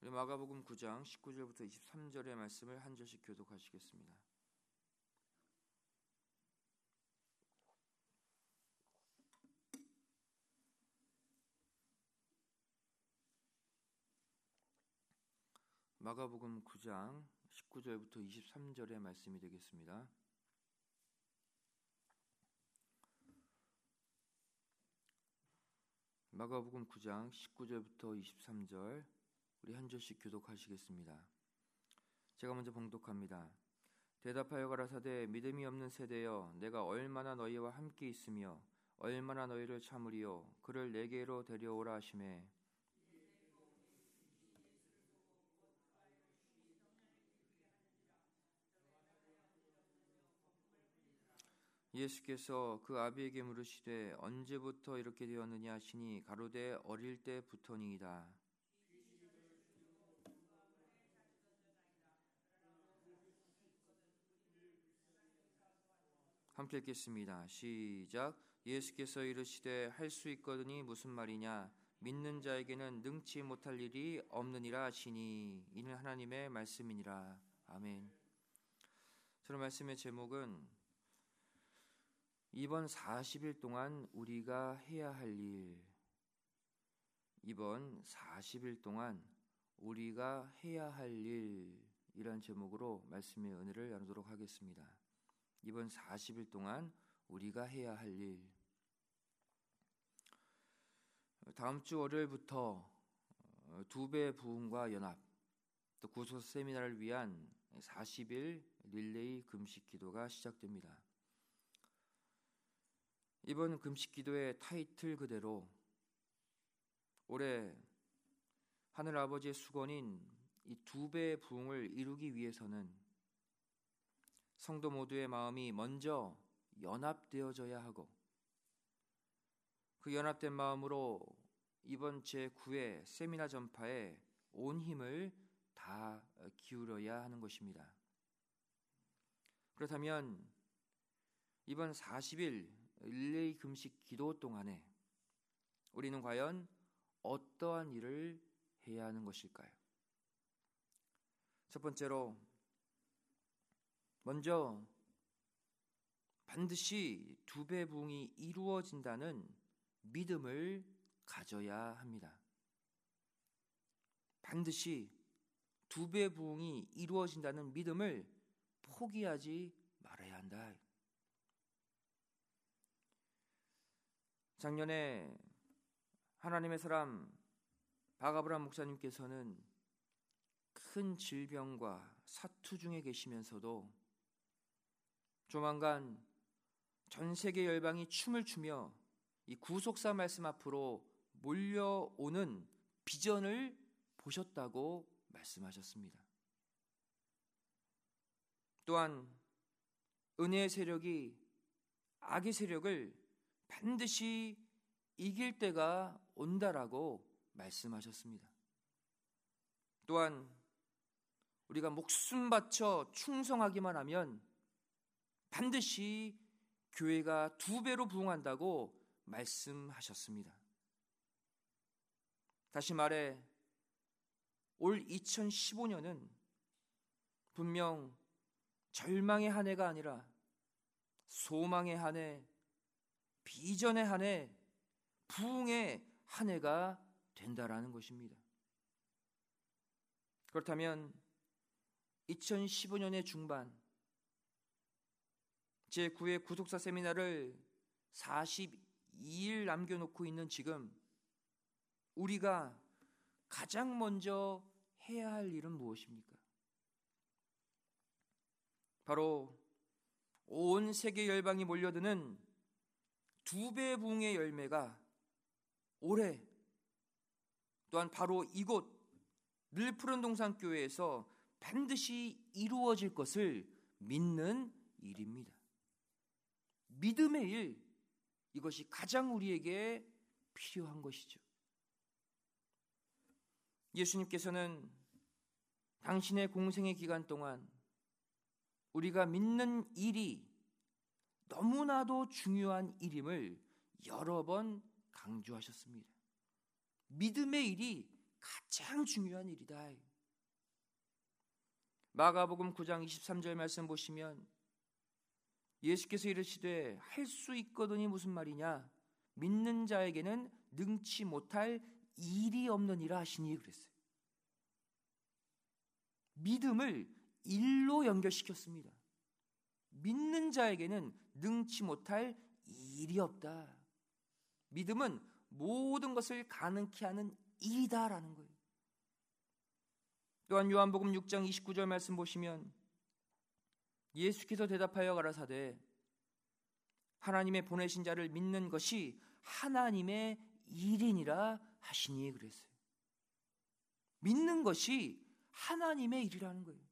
우리 마가복음 9장 19절부터 23절의 말씀을 한 절씩 교독하시겠습니다. 마가복음 9장 19절부터 23절의 말씀이 되겠습니다. 마가복음 9장 19절부터 23절 우리 한 절씩 교독하시겠습니다. 제가 먼저 봉독합니다. 대답하여 가라사대 믿음이 없는 세대여 내가 얼마나 너희와 함께 있으며 얼마나 너희를 참으리요 그를 내게로 데려오라 하시매 예수께서 그 아비에게 물으시되 언제부터 이렇게 되었느냐 하시니 가로되 어릴 때부터니이다. 함께 읽겠습니다. 시작. 예수께서 이르시되 할 수 있거든이 무슨 말이냐 믿는 자에게는 능치 못할 일이 없느니라 하시니 이는 하나님의 말씀이니라. 아멘. 저는 말씀의 제목은 이번 40일 동안 우리가 해야 할 일, 이번 40일 동안 우리가 해야 할 일이란 제목으로 말씀의 은혜를 나누도록 하겠습니다. 이번 40일 동안 우리가 해야 할 일. 다음 주 월요일부터 2배 부흥과 연합, 또 구속 세미나를 위한 40일 릴레이 금식 기도가 시작됩니다. 이번 금식 기도의 타이틀 그대로 올해 하늘 아버지의 수건인 이 2배의 부흥을 이루기 위해서는 성도 모두의 마음이 먼저 연합되어져야 하고 그 연합된 마음으로 이번 제9회 세미나 전파에 온 힘을 다 기울여야 하는 것입니다. 그렇다면 이번 40일 릴레이 금식 기도 동안에 우리는 과연 어떠한 일을 해야 하는 것일까요? 첫 번째로 먼저 반드시 2배 부흥이 이루어진다는 믿음을 가져야 합니다. 반드시 2배 부흥이 이루어진다는 믿음을 포기하지 말아야 한다. 작년에 하나님의 사람 박아브람 목사님께서는 큰 질병과 사투 중에 계시면서도 조만간 전 세계 열방이 춤을 추며 이 구속사 말씀 앞으로 몰려오는 비전을 보셨다고 말씀하셨습니다. 또한 은혜의 세력이 악의 세력을 반드시 이길 때가 온다라고 말씀하셨습니다. 또한 우리가 목숨 바쳐 충성하기만 하면 반드시 교회가 2배로 부흥한다고 말씀하셨습니다. 다시 말해 올 2015년은 분명 절망의 한 해가 아니라 소망의 한 해, 비전의 한 해, 부흥의 한 해가 된다라는 것입니다. 그렇다면 2015년의 중반 제9회 구속사 세미나를 42일 남겨놓고 있는 지금 우리가 가장 먼저 해야 할 일은 무엇입니까? 바로 온 세계 열방이 몰려드는 2배 부흥의 열매가 올해 또한 바로 이곳 늘푸른 동산교회에서 반드시 이루어질 것을 믿는 일입니다. 믿음의 일, 이것이 가장 우리에게 필요한 것이죠. 예수님께서는 당신의 공생의 기간 동안 우리가 믿는 일이 너무나도 중요한 일임을 여러 번 강조하셨습니다. 믿음의 일이 가장 중요한 일이다. 마가복음 9장 23절 말씀 보시면 예수께서 이르시되 할 수 있거든이 무슨 말이냐? 믿는 자에게는 능치 못할 일이 없느니라 하시니 그랬어요. 믿음을 일로 연결시켰습니다. 믿는 자에게는 능치 못할 일이 없다. 믿음은 모든 것을 가능케 하는 일이다라는 거예요. 또한 요한복음 6장 29절 말씀 보시면 예수께서 대답하여 가라사대 하나님의 보내신 자를 믿는 것이 하나님의 일이니라 하시니 그랬어요. 믿는 것이 하나님의 일이라는 거예요.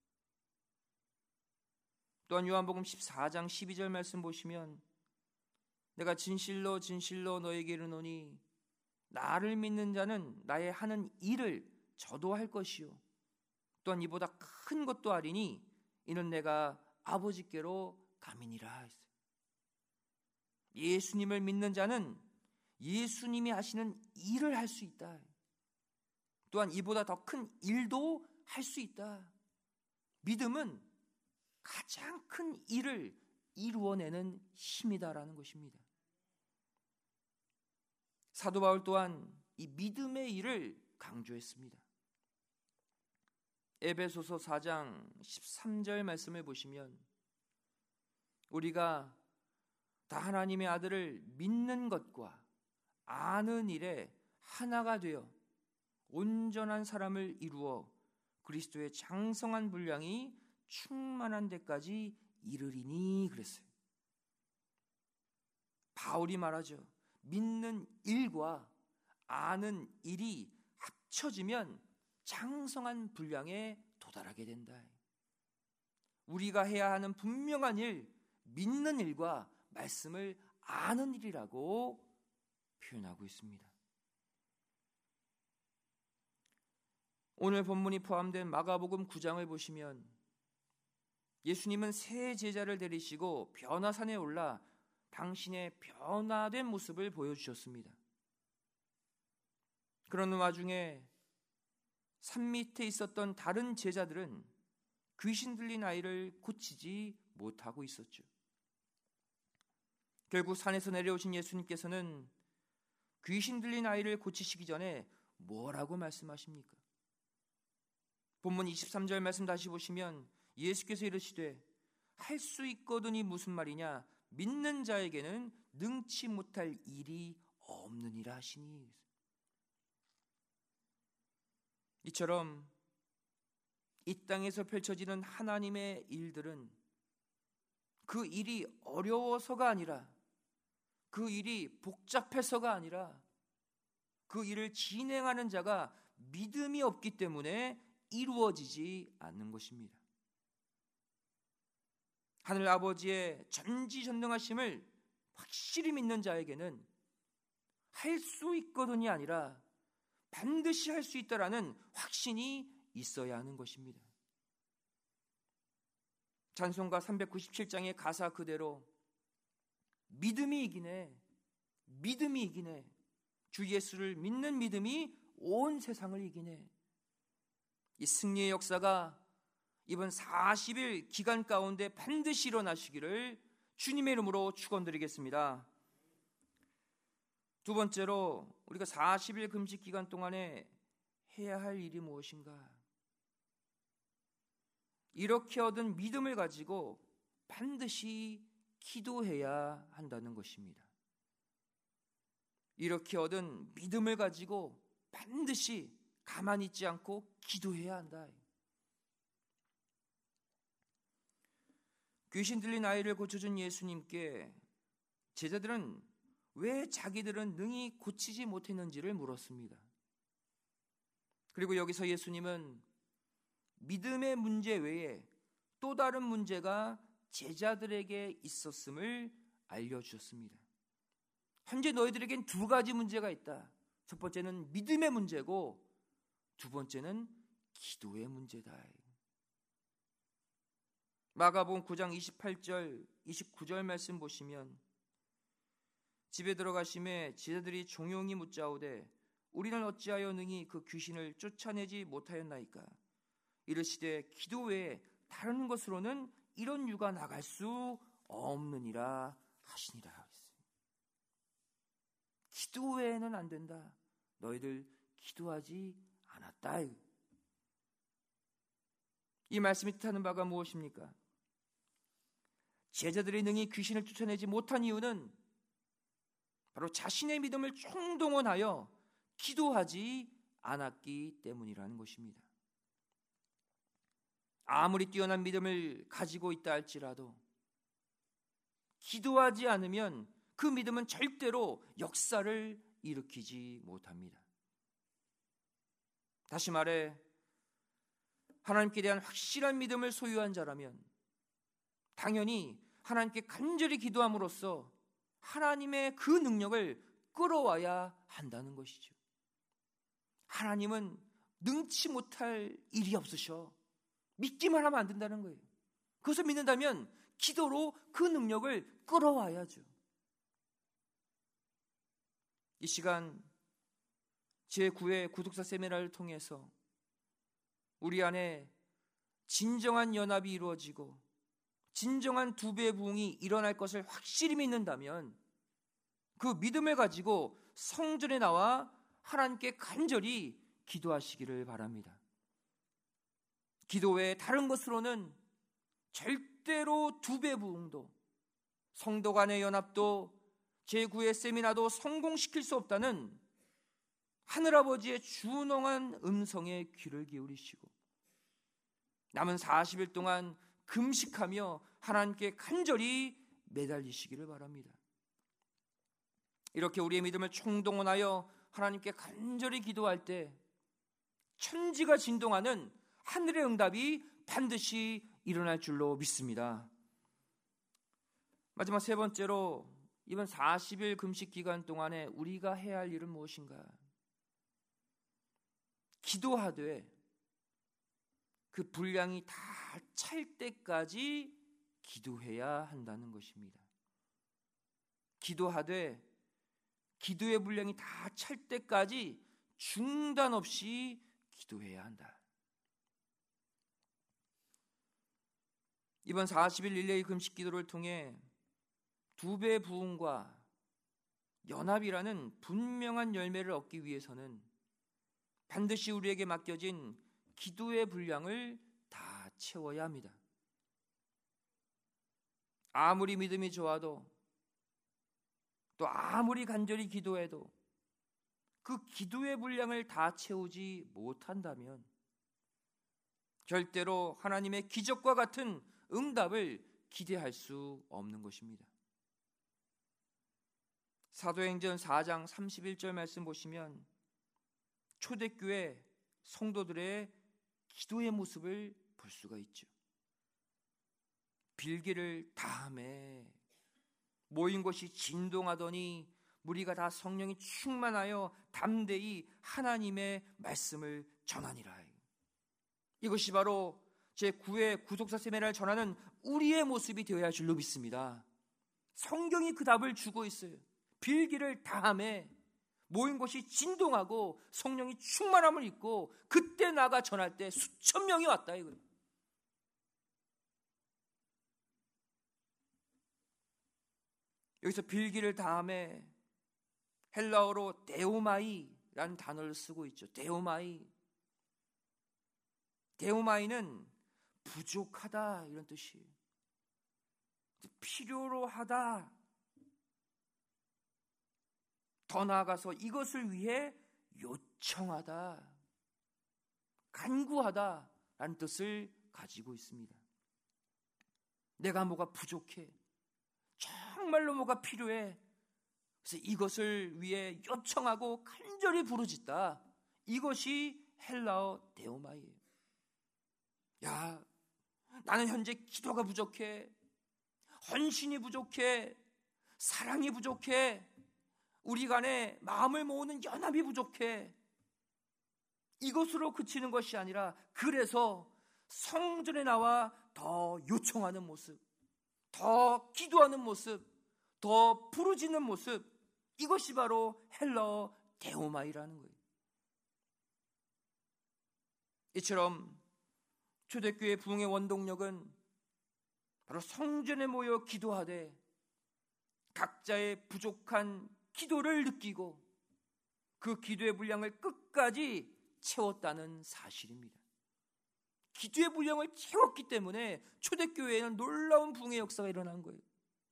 또한 요한복음 14장 12절 말씀 보시면 내가 진실로 진실로 너에게 이르노니 나를 믿는 자는 나의 하는 일을 저도 할 것이요 또한 이보다 큰 것도 하리니 이는 내가 아버지께로 감이니라 했어요. 예수님을 믿는 자는 예수님이 하시는 일을 할 수 있다. 또한 이보다 더 큰 일도 할 수 있다. 믿음은 가장 큰 일을 이루어내는 힘이다라는 것입니다. 사도 바울 또한 이 믿음의 일을 강조했습니다. 에베소서 4장 13절 말씀을 보시면 우리가 다 하나님의 아들을 믿는 것과 아는 일에 하나가 되어 온전한 사람을 이루어 그리스도의 장성한 분량이 충만한 데까지 이르리니 그랬어요. 바울이 말하죠. 믿는 일과 아는 일이 합쳐지면 장성한 분량에 도달하게 된다. 우리가 해야 하는 분명한 일, 믿는 일과 말씀을 아는 일이라고 표현하고 있습니다. 오늘 본문이 포함된 마가복음 9장을 보시면 예수님은 세 제자를 데리시고 변화산에 올라 당신의 변화된 모습을 보여주셨습니다. 그런 와중에 산 밑에 있었던 다른 제자들은 귀신 들린 아이를 고치지 못하고 있었죠. 결국 산에서 내려오신 예수님께서는 귀신 들린 아이를 고치시기 전에 뭐라고 말씀하십니까? 본문 23절 말씀 다시 보시면 예수께서 이르시되 할 수 있거든이 무슨 말이냐? 믿는 자에게는 능치 못할 일이 없느니라 하시니. 이처럼 이 땅에서 펼쳐지는 하나님의 일들은 그 일이 어려워서가 아니라 그 일이 복잡해서가 아니라 그 일을 진행하는 자가 믿음이 없기 때문에 이루어지지 않는 것입니다. 하늘 아버지의 전지전능하심을 확실히 믿는 자에게는 할 수 있거든이 아니라 반드시 할 수 있다라는 확신이 있어야 하는 것입니다. 찬송가 397장의 가사 그대로 믿음이 이기네, 믿음이 이기네, 주 예수를 믿는 믿음이 온 세상을 이기네. 이 승리의 역사가 이번 40일 기간 가운데 반드시 일어나시기를 주님의 이름으로 축원드리겠습니다. 두 번째로 우리가 40일 금식 기간 동안에 해야 할 일이 무엇인가? 이렇게 얻은 믿음을 가지고 반드시 기도해야 한다는 것입니다. 이렇게 얻은 믿음을 가지고 반드시 가만히 있지 않고 기도해야 한다. 귀신 들린 아이를 고쳐준 예수님께 제자들은 왜 자기들은 능히 고치지 못했는지를 물었습니다. 그리고 여기서 예수님은 믿음의 문제 외에 또 다른 문제가 제자들에게 있었음을 알려주셨습니다. 현재 너희들에겐 두 가지 문제가 있다. 첫 번째는 믿음의 문제고 두 번째는 기도의 문제다. 마가복음 9장 28절 29절 말씀 보시면 집에 들어가심에 제자들이 종용이 묻자오되 우리는 어찌하여 능히 그 귀신을 쫓아내지 못하였나이까? 이르시되 기도 외에 다른 것으로는 이런 유가 나갈 수 없느니라 하시니라. 기도 외에는 안 된다. 너희들 기도하지 않았다. 이 말씀이 뜻하는 바가 무엇입니까? 제자들이 능히 귀신을 쫓아내지 못한 이유는 바로 자신의 믿음을 총동원하여 기도하지 않았기 때문이라는 것입니다. 아무리 뛰어난 믿음을 가지고 있다 할지라도 기도하지 않으면 그 믿음은 절대로 역사를 일으키지 못합니다. 다시 말해 하나님께 대한 확실한 믿음을 소유한 자라면 당연히 하나님께 간절히 기도함으로써 하나님의 그 능력을 끌어와야 한다는 것이죠. 하나님은 능치 못할 일이 없으셔. 믿기만 하면 안 된다는 거예요. 그것을 믿는다면 기도로 그 능력을 끌어와야죠. 이 시간 제9회 구독사 세미나를 통해서 우리 안에 진정한 연합이 이루어지고 진정한 두 배의 부흥이 일어날 것을 확실히 믿는다면 그 믿음을 가지고 성전에 나와 하나님께 간절히 기도하시기를 바랍니다. 기도 외에 다른 것으로는 절대로 두 배 부흥도 성도 간의 연합도 제9회 세미나도 성공시킬 수 없다는 하늘아버지의 준엄한 음성에 귀를 기울이시고 남은 40일 동안 금식하며 하나님께 간절히 매달리시기를 바랍니다. 이렇게 우리의 믿음을 총동원하여 하나님께 간절히 기도할 때 천지가 진동하는 하늘의 응답이 반드시 일어날 줄로 믿습니다. 마지막 세 번째로 이번 40일 금식 기간 동안에 우리가 해야 할 일은 무엇인가? 기도하되 그 분량이 다 찰 때까지 기도해야 한다는 것입니다. 기도하되 기도의 분량이 다 찰 때까지 중단 없이 기도해야 한다. 이번 40일 릴레이 금식 기도를 통해 두 배의 부흥과 연합이라는 분명한 열매를 얻기 위해서는 반드시 우리에게 맡겨진 기도의 분량을 다 채워야 합니다. 아무리 믿음이 좋아도 또 아무리 간절히 기도해도 그 기도의 분량을 다 채우지 못한다면 절대로 하나님의 기적과 같은 응답을 기대할 수 없는 것입니다. 사도행전 4장 31절 말씀 보시면 초대교회 성도들의 기도의 모습을 볼 수가 있죠. 빌기를 다음에 모인 곳이 진동하더니 무리가 다 성령이 충만하여 담대히 하나님의 말씀을 전하니라. 이것이 바로 제9회 구속사 세미나를 전하는 우리의 모습이 되어야 할 줄로 믿습니다. 성경이 그 답을 주고 있어요. 빌기를 다함에 모인 곳이 진동하고 성령이 충만함을 입고 그때 나가 전할 때 수천 명이 왔다 이거예요. 여기서 빌기를 다함에 헬라어로 데오마이라는 단어를 쓰고 있죠. 데오마이는 부족하다 이런 뜻이에요. 필요로 하다. 더 나아가서 이것을 위해 요청하다, 간구하다라는 뜻을 가지고 있습니다. 내가 뭐가 부족해, 정말로 뭐가 필요해, 그래서 이것을 위해 요청하고 간절히 부르짖다. 이것이 헬라어 데오마이예요. 야, 나는 현재 기도가 부족해, 헌신이 부족해, 사랑이 부족해, 우리 간에 마음을 모으는 연합이 부족해. 이것으로 그치는 것이 아니라 그래서 성전에 나와 더 요청하는 모습, 더 기도하는 모습, 더 부르짖는 모습, 이것이 바로 헬라어 데오마이라는 거예요. 이처럼 초대교회 부흥의 원동력은 바로 성전에 모여 기도하되 각자의 부족한 기도를 느끼고 그 기도의 분량을 끝까지 채웠다는 사실입니다. 기도의 분량을 채웠기 때문에 초대교회에는 놀라운 부흥의 역사가 일어난 거예요.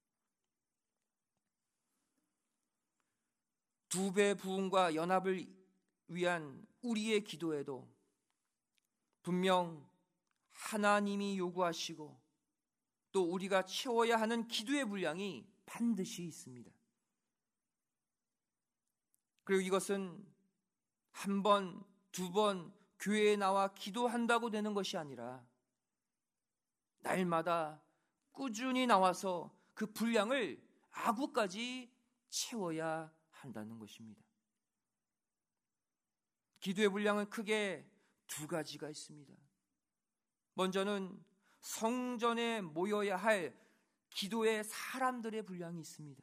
2배 부흥과 연합을 위한 우리의 기도에도 분명 하나님이 요구하시고 또 우리가 채워야 하는 기도의 분량이 반드시 있습니다. 그리고 이것은 한 번, 2번 교회에 나와 기도한다고 되는 것이 아니라 날마다 꾸준히 나와서 그 분량을 아구까지 채워야 한다는 것입니다. 기도의 분량은 크게 2가지가 있습니다. 먼저는 성전에 모여야 할 기도의 사람들의 분량이 있습니다.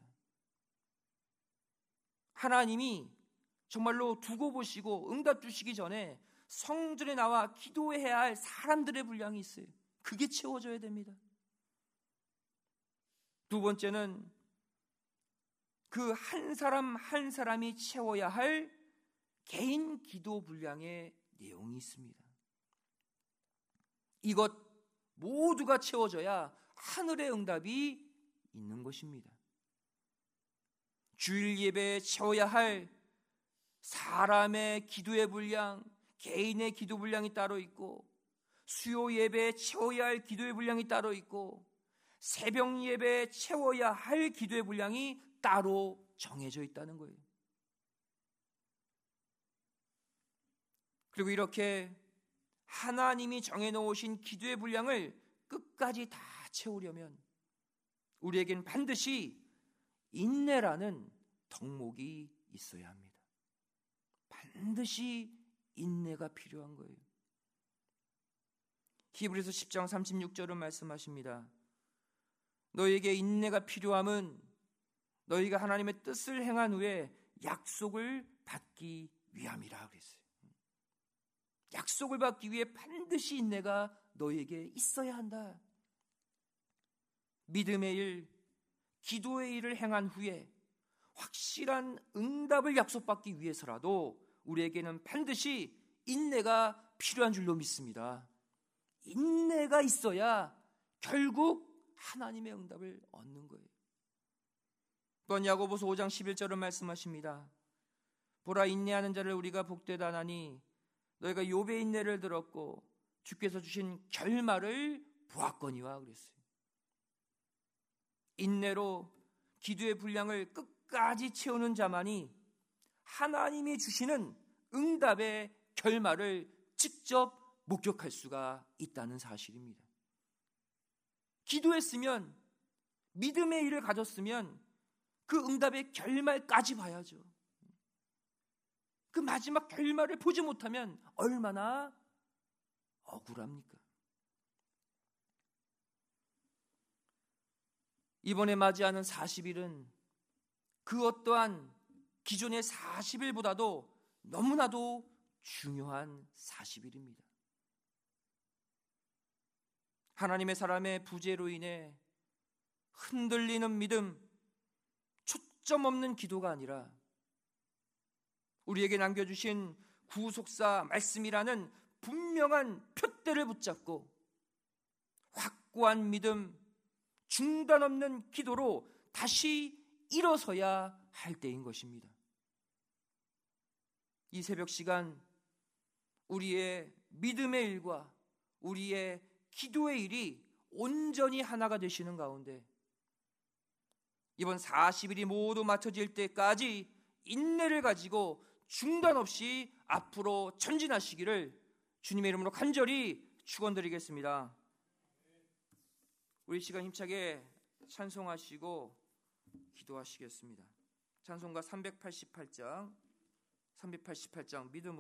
하나님이 정말로 두고 보시고 응답 주시기 전에 성전에 나와 기도해야 할 사람들의 분량이 있어요. 그게 채워져야 됩니다. 2번째는 그 한 사람 한 사람이 채워야 할 개인 기도 분량의 내용이 있습니다. 이것 모두가 채워져야 하늘의 응답이 있는 것입니다. 주일 예배에 채워야 할 사람의 기도의 분량, 개인의 기도 분량이 따로 있고, 수요 예배에 채워야 할 기도의 분량이 따로 있고, 새벽 예배에 채워야 할 기도의 분량이 따로 정해져 있다는 거예요. 그리고 이렇게 하나님이 정해놓으신 기도의 분량을 끝까지 다 채우려면 우리에겐 반드시 인내라는 덕목이 있어야 합니다. 반드시 인내가 필요한 거예요. 히브리서 10장 36절은 말씀하십니다. 너에게 인내가 필요함은 너희가 하나님의 뜻을 행한 후에 약속을 받기 위함이라 그랬어요. 약속을 받기 위해 반드시 인내가 너에게 있어야 한다. 믿음의 일, 기도의 일을 행한 후에 확실한 응답을 약속받기 위해서라도 우리에게는 반드시 인내가 필요한 줄로 믿습니다. 인내가 있어야 결국 하나님의 응답을 얻는 거예요. 또한 야고보서 5장 11절은 말씀하십니다. 보라, 인내하는 자를 우리가 복되다 하나니 너희가 욥의 인내를 들었고 주께서 주신 결말을 보았거니와 그랬어요. 인내로 기도의 분량을 끝까지 채우는 자만이 하나님이 주시는 응답의 결말을 직접 목격할 수가 있다는 사실입니다. 기도했으면, 믿음의 일을 가졌으면 그 응답의 결말까지 봐야죠. 그 마지막 결말을 보지 못하면 얼마나 억울합니까? 이번에 맞이하는 40일은 그 어떠한 기존의 40일보다도 너무나도 중요한 40일입니다. 하나님의 사람의 부재로 인해 흔들리는 믿음, 초점 없는 기도가 아니라 우리에게 남겨주신 구속사 말씀이라는 분명한 푯대를 붙잡고 확고한 믿음, 중단 없는 기도로 다시 일어서야 할 때인 것입니다. 이 새벽 시간 우리의 믿음의 일과 우리의 기도의 일이 온전히 하나가 되시는 가운데 이번 40일이 모두 맞춰질 때까지 인내를 가지고 중단 없이 앞으로 전진하시기를 주님의 이름으로 간절히 축원드리겠습니다. 우리 시간 힘차게 찬송하시고 기도하시겠습니다. 찬송가 388장 믿음으로